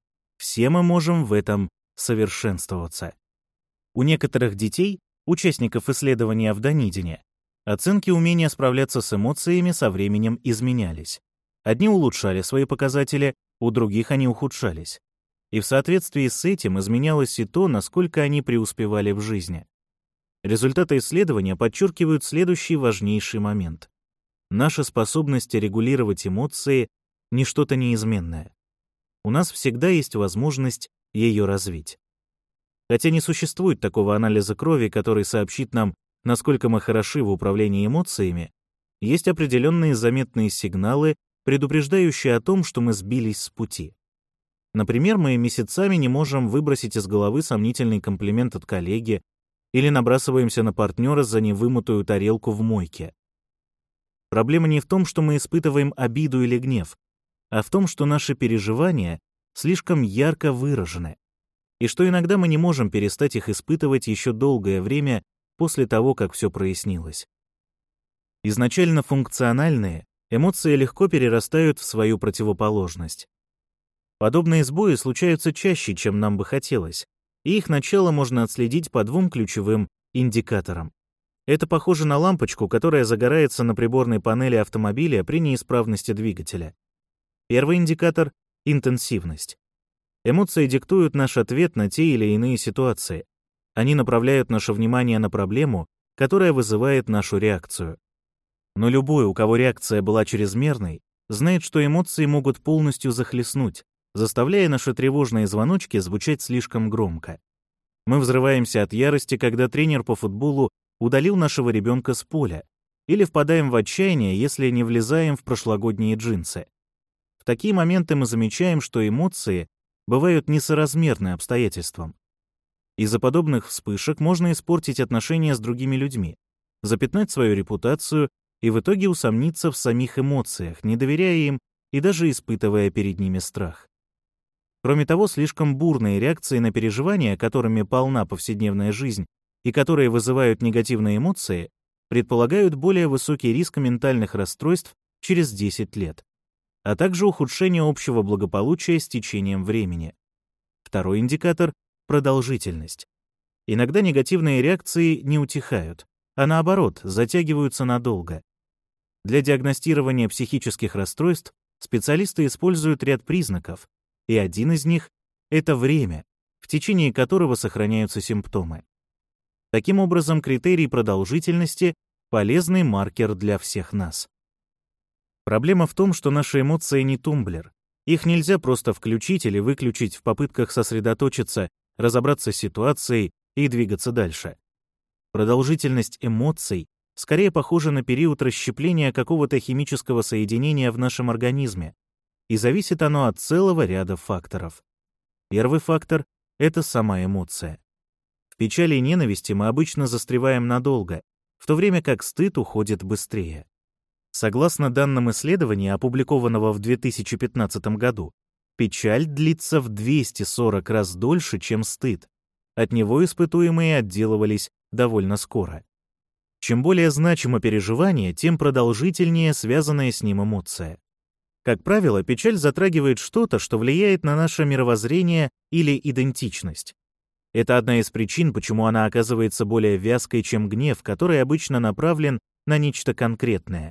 все мы можем в этом совершенствоваться. У некоторых детей, участников исследования в Данидине, оценки умения справляться с эмоциями со временем изменялись. Одни улучшали свои показатели, у других они ухудшались. И в соответствии с этим изменялось и то, насколько они преуспевали в жизни. Результаты исследования подчеркивают следующий важнейший момент. Наша способность регулировать эмоции — не что-то неизменное. У нас всегда есть возможность ее развить. Хотя не существует такого анализа крови, который сообщит нам, насколько мы хороши в управлении эмоциями, есть определенные заметные сигналы, предупреждающие о том, что мы сбились с пути. Например, мы месяцами не можем выбросить из головы сомнительный комплимент от коллеги или набрасываемся на партнера за невымытую тарелку в мойке. Проблема не в том, что мы испытываем обиду или гнев, а в том, что наши переживания слишком ярко выражены, и что иногда мы не можем перестать их испытывать еще долгое время после того, как все прояснилось. Изначально функциональные эмоции легко перерастают в свою противоположность. Подобные сбои случаются чаще, чем нам бы хотелось, и их начало можно отследить по двум ключевым индикаторам. Это похоже на лампочку, которая загорается на приборной панели автомобиля при неисправности двигателя. Первый индикатор — интенсивность. Эмоции диктуют наш ответ на те или иные ситуации. Они направляют наше внимание на проблему, которая вызывает нашу реакцию. Но любой, у кого реакция была чрезмерной, знает, что эмоции могут полностью захлестнуть, заставляя наши тревожные звоночки звучать слишком громко. Мы взрываемся от ярости, когда тренер по футболу удалил нашего ребенка с поля, или впадаем в отчаяние, если не влезаем в прошлогодние джинсы. В такие моменты мы замечаем, что эмоции бывают несоразмерны обстоятельствам. Из-за подобных вспышек можно испортить отношения с другими людьми, запятнать свою репутацию и в итоге усомниться в самих эмоциях, не доверяя им и даже испытывая перед ними страх. Кроме того, слишком бурные реакции на переживания, которыми полна повседневная жизнь и которые вызывают негативные эмоции, предполагают более высокий риск ментальных расстройств через 10 лет, а также ухудшение общего благополучия с течением времени. Второй индикатор — продолжительность. Иногда негативные реакции не утихают, а наоборот, затягиваются надолго. Для диагностирования психических расстройств специалисты используют ряд признаков, и один из них — это время, в течение которого сохраняются симптомы. Таким образом, критерий продолжительности — полезный маркер для всех нас. Проблема в том, что наши эмоции не тумблер. Их нельзя просто включить или выключить в попытках сосредоточиться, разобраться с ситуацией и двигаться дальше. Продолжительность эмоций скорее похожа на период расщепления какого-то химического соединения в нашем организме, и зависит оно от целого ряда факторов. Первый фактор — это сама эмоция. В печали и ненависти мы обычно застреваем надолго, в то время как стыд уходит быстрее. Согласно данным исследования, опубликованного в 2015 году, печаль длится в 240 раз дольше, чем стыд. От него испытуемые отделывались довольно скоро. Чем более значимо переживание, тем продолжительнее связанная с ним эмоция. Как правило, печаль затрагивает что-то, что влияет на наше мировоззрение или идентичность. Это одна из причин, почему она оказывается более вязкой, чем гнев, который обычно направлен на нечто конкретное.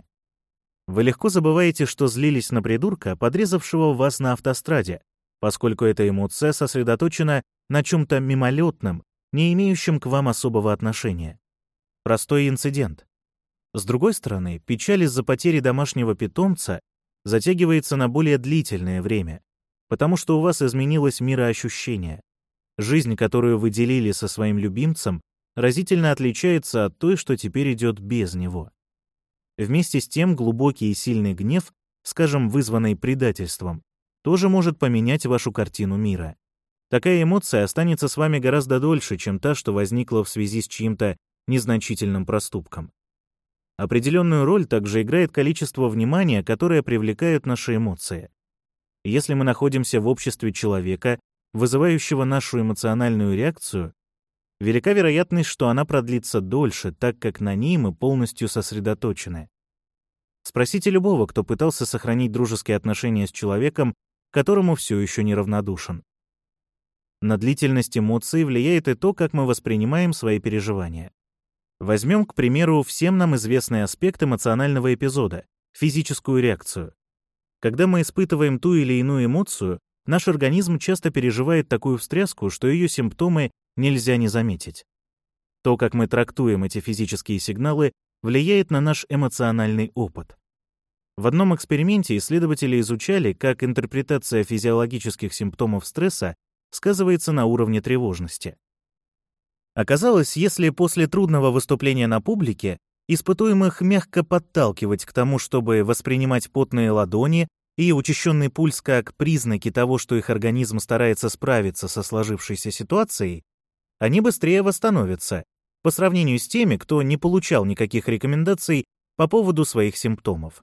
Вы легко забываете, что злились на придурка, подрезавшего вас на автостраде, поскольку эта эмоция сосредоточена на чем-то мимолетном, не имеющем к вам особого отношения. Простой инцидент. С другой стороны, печаль из-за потери домашнего питомца затягивается на более длительное время, потому что у вас изменилось мироощущение. Жизнь, которую вы делили со своим любимцем, разительно отличается от той, что теперь идет без него. Вместе с тем, глубокий и сильный гнев, скажем, вызванный предательством, тоже может поменять вашу картину мира. Такая эмоция останется с вами гораздо дольше, чем та, что возникла в связи с чьим-то незначительным проступком. Определенную роль также играет количество внимания, которое привлекают наши эмоции. Если мы находимся в обществе человека, вызывающего нашу эмоциональную реакцию, велика вероятность, что она продлится дольше, так как на ней мы полностью сосредоточены. Спросите любого, кто пытался сохранить дружеские отношения с человеком, которому все еще неравнодушен. На длительность эмоций влияет и то, как мы воспринимаем свои переживания. Возьмем, к примеру, всем нам известный аспект эмоционального эпизода — физическую реакцию. Когда мы испытываем ту или иную эмоцию, наш организм часто переживает такую встряску, что ее симптомы нельзя не заметить. То, как мы трактуем эти физические сигналы, влияет на наш эмоциональный опыт. В одном эксперименте исследователи изучали, как интерпретация физиологических симптомов стресса сказывается на уровне тревожности. Оказалось, если после трудного выступления на публике испытуемых мягко подталкивать к тому, чтобы воспринимать потные ладони и учащенный пульс как признаки того, что их организм старается справиться со сложившейся ситуацией, они быстрее восстановятся, по сравнению с теми, кто не получал никаких рекомендаций по поводу своих симптомов.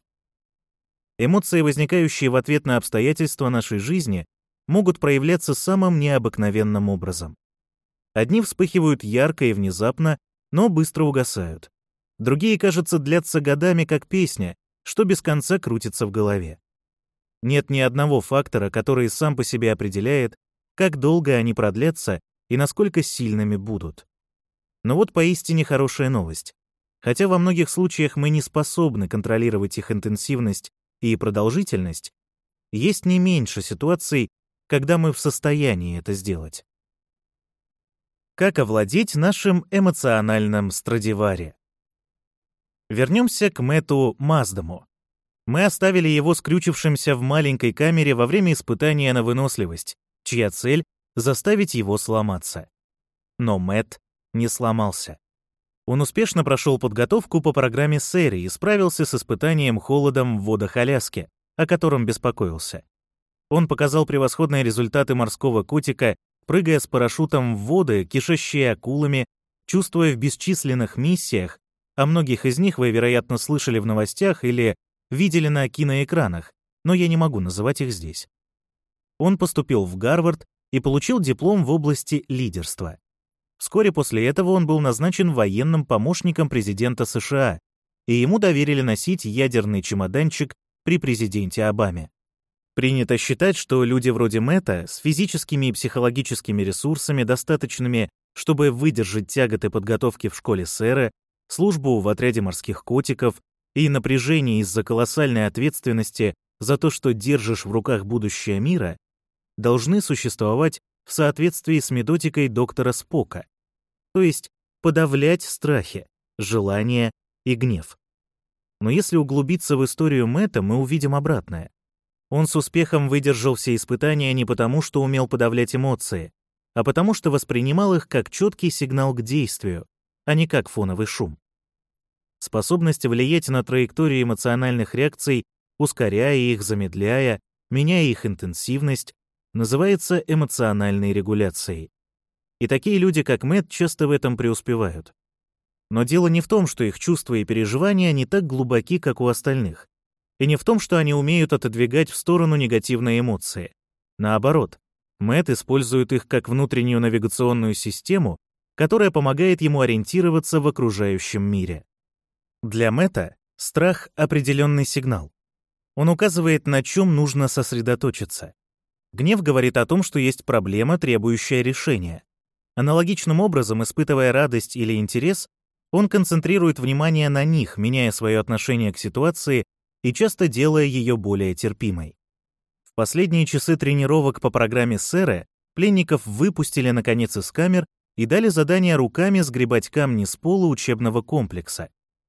Эмоции, возникающие в ответ на обстоятельства нашей жизни, могут проявляться самым необыкновенным образом. Одни вспыхивают ярко и внезапно, но быстро угасают. Другие, кажется, длятся годами, как песня, что без конца крутится в голове. Нет ни одного фактора, который сам по себе определяет, как долго они продлятся и насколько сильными будут. Но вот поистине хорошая новость. Хотя во многих случаях мы не способны контролировать их интенсивность и продолжительность, есть не меньше ситуаций, когда мы в состоянии это сделать. Как овладеть нашим эмоциональным Страдивари? Вернемся к Мэтту Маздаму. Мы оставили его скрючившимся в маленькой камере во время испытания на выносливость, чья цель — заставить его сломаться. Но Мэтт не сломался. Он успешно прошел подготовку по программе Сэри и справился с испытанием холодом в водах Аляски, о котором беспокоился. Он показал превосходные результаты морского котика, прыгая с парашютом в воды, кишащие акулами, чувствуя в бесчисленных миссиях, о многих из них вы, вероятно, слышали в новостях или видели на киноэкранах, но я не могу называть их здесь. Он поступил в Гарвард и получил диплом в области лидерства. Вскоре после этого он был назначен военным помощником президента США, и ему доверили носить ядерный чемоданчик при президенте Обаме. Принято считать, что люди вроде Мэтта с физическими и психологическими ресурсами, достаточными, чтобы выдержать тяготы подготовки в школе сэра, службу в отряде морских котиков и напряжение из-за колоссальной ответственности за то, что держишь в руках будущее мира, должны существовать в соответствии с методикой доктора Спока, то есть подавлять страхи, желания и гнев. Но если углубиться в историю Мэтта, мы увидим обратное. Он с успехом выдержал все испытания не потому, что умел подавлять эмоции, а потому что воспринимал их как четкий сигнал к действию, а не как фоновый шум. Способность влиять на траектории эмоциональных реакций, ускоряя их, замедляя, меняя их интенсивность, называется эмоциональной регуляцией. И такие люди, как Мэтт, часто в этом преуспевают. Но дело не в том, что их чувства и переживания не так глубоки, как у остальных, и не в том, что они умеют отодвигать в сторону негативные эмоции. Наоборот, Мэтт использует их как внутреннюю навигационную систему, которая помогает ему ориентироваться в окружающем мире. Для Мэтта страх — определенный сигнал. Он указывает, на чем нужно сосредоточиться. Гнев говорит о том, что есть проблема, требующая решения. Аналогичным образом, испытывая радость или интерес, он концентрирует внимание на них, меняя свое отношение к ситуации и часто делая ее более терпимой. В последние часы тренировок по программе сэра пленников выпустили наконец из камер и дали задание руками сгребать камни с пола учебного комплекса.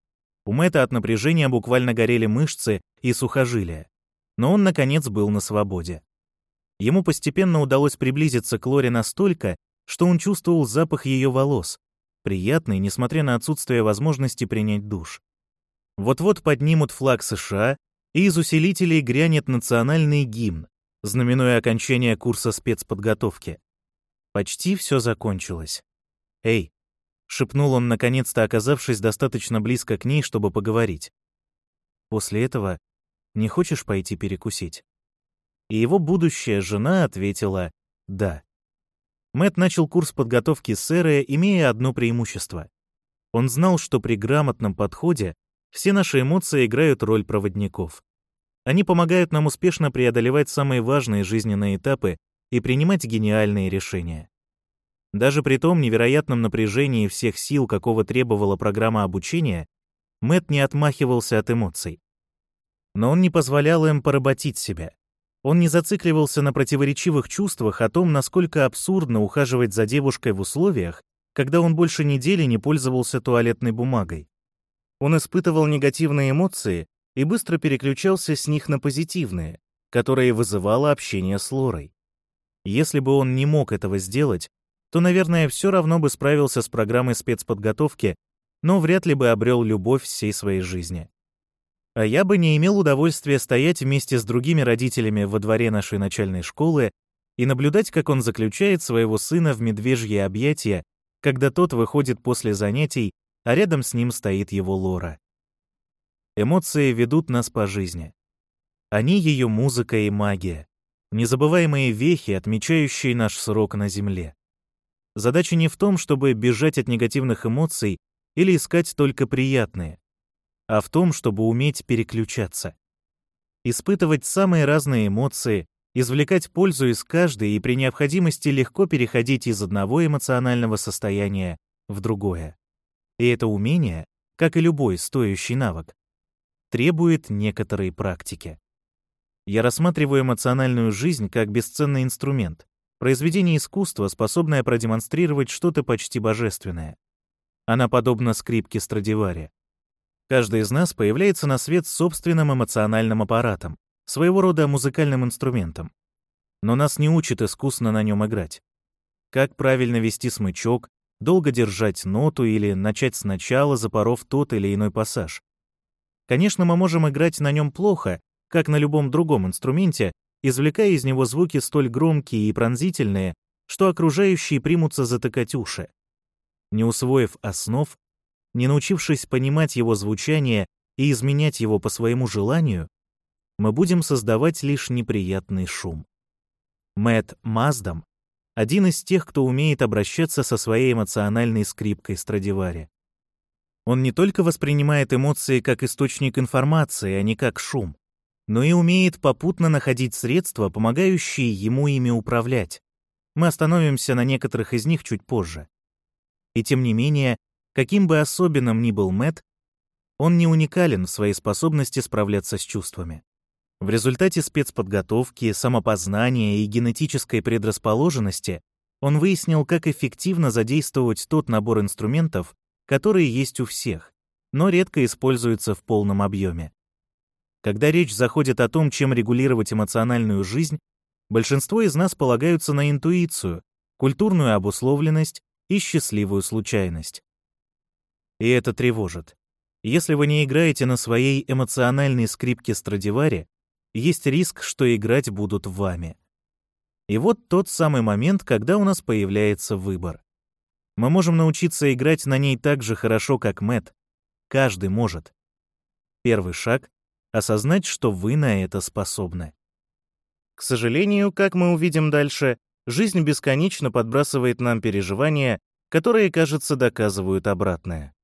У Мэтта от напряжения буквально горели мышцы и сухожилия, но он, наконец, был на свободе. Ему постепенно удалось приблизиться к Лоре настолько, что он чувствовал запах ее волос, приятный, несмотря на отсутствие возможности принять душ. Вот-вот поднимут флаг США, и из усилителей грянет национальный гимн, знаменуя окончание курса спецподготовки. Почти все закончилось. «Эй!» — шепнул он, наконец-то оказавшись достаточно близко к ней, чтобы поговорить. «После этого не хочешь пойти перекусить?» И его будущая жена ответила «да». Мэтт начал курс подготовки сэра, имея одно преимущество. Он знал, что при грамотном подходе все наши эмоции играют роль проводников. Они помогают нам успешно преодолевать самые важные жизненные этапы и принимать гениальные решения. Даже при том невероятном напряжении всех сил, какого требовала программа обучения, Мэтт не отмахивался от эмоций. Но он не позволял им поработить себя. Он не зацикливался на противоречивых чувствах о том, насколько абсурдно ухаживать за девушкой в условиях, когда он больше недели не пользовался туалетной бумагой. Он испытывал негативные эмоции и быстро переключался с них на позитивные, которые вызывало общение с Лорой. Если бы он не мог этого сделать, то, наверное, все равно бы справился с программой спецподготовки, но вряд ли бы обрел любовь всей своей жизни. А я бы не имел удовольствия стоять вместе с другими родителями во дворе нашей начальной школы и наблюдать, как он заключает своего сына в медвежье объятия, когда тот выходит после занятий, а рядом с ним стоит его Лора. Эмоции ведут нас по жизни. Они ее музыка и магия, незабываемые вехи, отмечающие наш срок на земле. Задача не в том, чтобы бежать от негативных эмоций или искать только приятные, а в том, чтобы уметь переключаться. Испытывать самые разные эмоции, извлекать пользу из каждой и при необходимости легко переходить из одного эмоционального состояния в другое. И это умение, как и любой стоящий навык, требует некоторой практики. Я рассматриваю эмоциональную жизнь как бесценный инструмент, произведение искусства, способное продемонстрировать что-то почти божественное. Она подобна скрипке Страдивари. Каждый из нас появляется на свет с собственным эмоциональным аппаратом, своего рода музыкальным инструментом. Но нас не учат искусно на нем играть. Как правильно вести смычок, долго держать ноту или начать сначала, запоров тот или иной пассаж. Конечно, мы можем играть на нем плохо, как на любом другом инструменте, извлекая из него звуки столь громкие и пронзительные, что окружающие примутся затыкать уши. Не усвоив основ, не научившись понимать его звучание и изменять его по своему желанию, мы будем создавать лишь неприятный шум. Мэтт Маздам — один из тех, кто умеет обращаться со своей эмоциональной скрипкой Страдивари. Он не только воспринимает эмоции как источник информации, а не как шум, но и умеет попутно находить средства, помогающие ему ими управлять. Мы остановимся на некоторых из них чуть позже. И тем не менее, каким бы особенным ни был Мэтт, он не уникален в своей способности справляться с чувствами. В результате спецподготовки, самопознания и генетической предрасположенности он выяснил, как эффективно задействовать тот набор инструментов, которые есть у всех, но редко используются в полном объеме. Когда речь заходит о том, чем регулировать эмоциональную жизнь, большинство из нас полагаются на интуицию, культурную обусловленность и счастливую случайность. И это тревожит. Если вы не играете на своей эмоциональной скрипке Страдивари, есть риск, что играть будут вами. И вот тот самый момент, когда у нас появляется выбор. Мы можем научиться играть на ней так же хорошо, как Мэтт. Каждый может. Первый шаг — осознать, что вы на это способны. К сожалению, как мы увидим дальше, жизнь бесконечно подбрасывает нам переживания, которые, кажется, доказывают обратное.